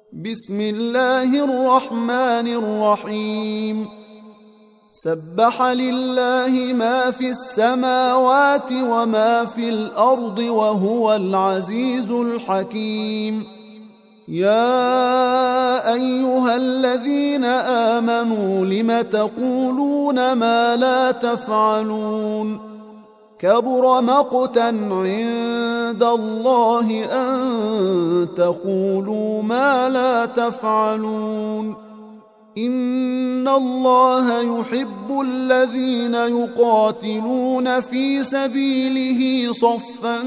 بسم الله الرحمن الرحيم سبح لله ما في السماوات وما في الأرض وهو العزيز الحكيم يا أيها الذين آمنوا لم تقولون ما لا تفعلون كبر مقتا عند الله أن تقولوا ما لا تفعلون إن الله يحب الذين يقاتلون في سبيله صفا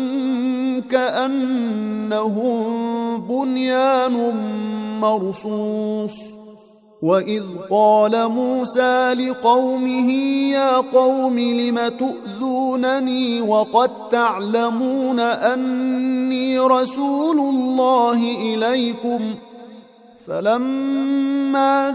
كأنهم بنيان مرصوص وإذ قال موسى لقومه يا قوم لم تؤذونني وقد تعلمون أني رسول الله إليكم فلما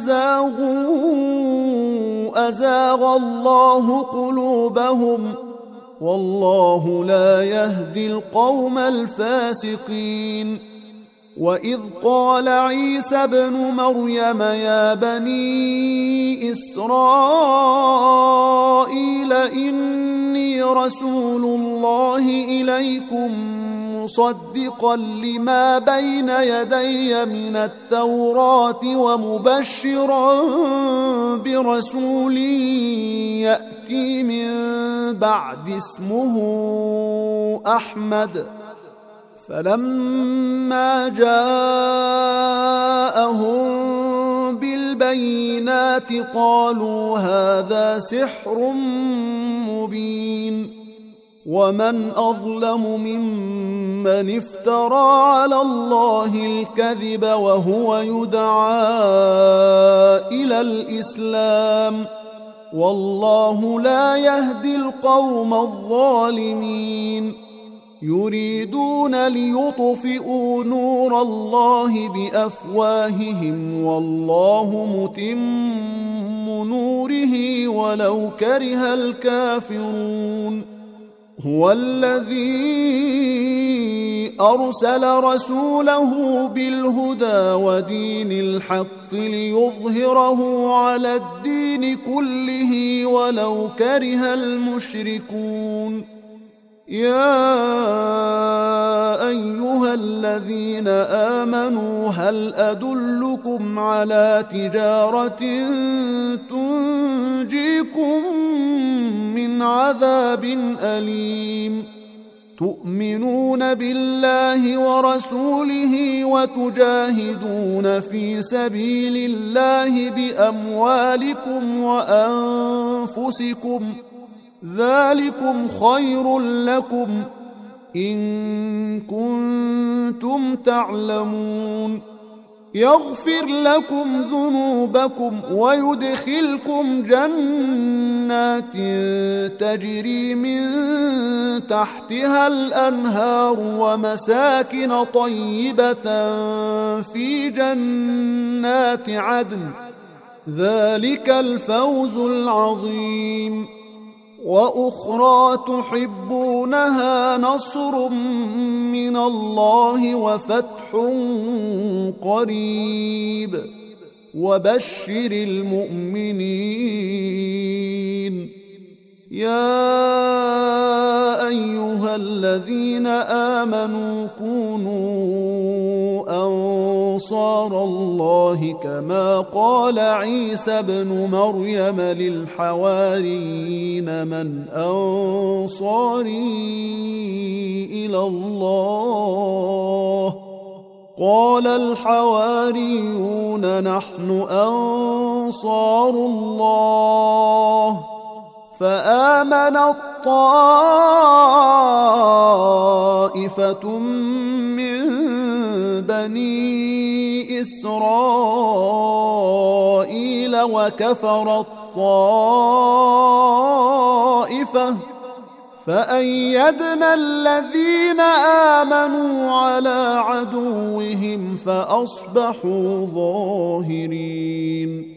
زاغوا أزاغ الله قلوبهم والله لا يهدي القوم الفاسقين وإذ قال عيسى ابن مريم يا بني إسرائيل إني رسول الله إليكم مصدقا لما بين يدي من التوراة ومبشرا برسول يأتي من بعد اسمه أحمد فلما جاءهم بالبينات قالوا هذا سحر مبين ومن أظلم ممن افترى على الله الكذب وهو يدعى إلى الإسلام والله لا يهدي القوم الظالمين يريدون ليطفئوا نور الله بأفواههم والله متم نوره ولو كره الكافرون هو الذي أرسل رسوله بالهدى ودين الحق ليظهره على الدين كله ولو كره المشركون يا أيها الذين آمنوا هل أدلكم على تجارة تنجيكم من عذاب أليم تؤمنون بالله ورسوله وتجاهدون في سبيل الله بأموالكم وأنفسكم ذلكم خير لكم إن كنتم تعلمون يغفر لكم ذنوبكم ويدخلكم جنات تجري من تحتها الأنهار ومساكن طيبة في جنات عدن ذلك الفوز العظيم وأخرى تحبونها نصر من الله وفتح قريب وبشر المؤمنين يا أيها الذين آمنوا كونوا أنصار الله كما قال عيسى ابن مريم للحواريين من أنصاري إلى الله قال الحواريون نحن أنصار الله فآمنت طائفة من بني إسرائيل وكفرت طائفة فأيدنا الذين آمنوا على عدوهم فأصبحوا ظاهرين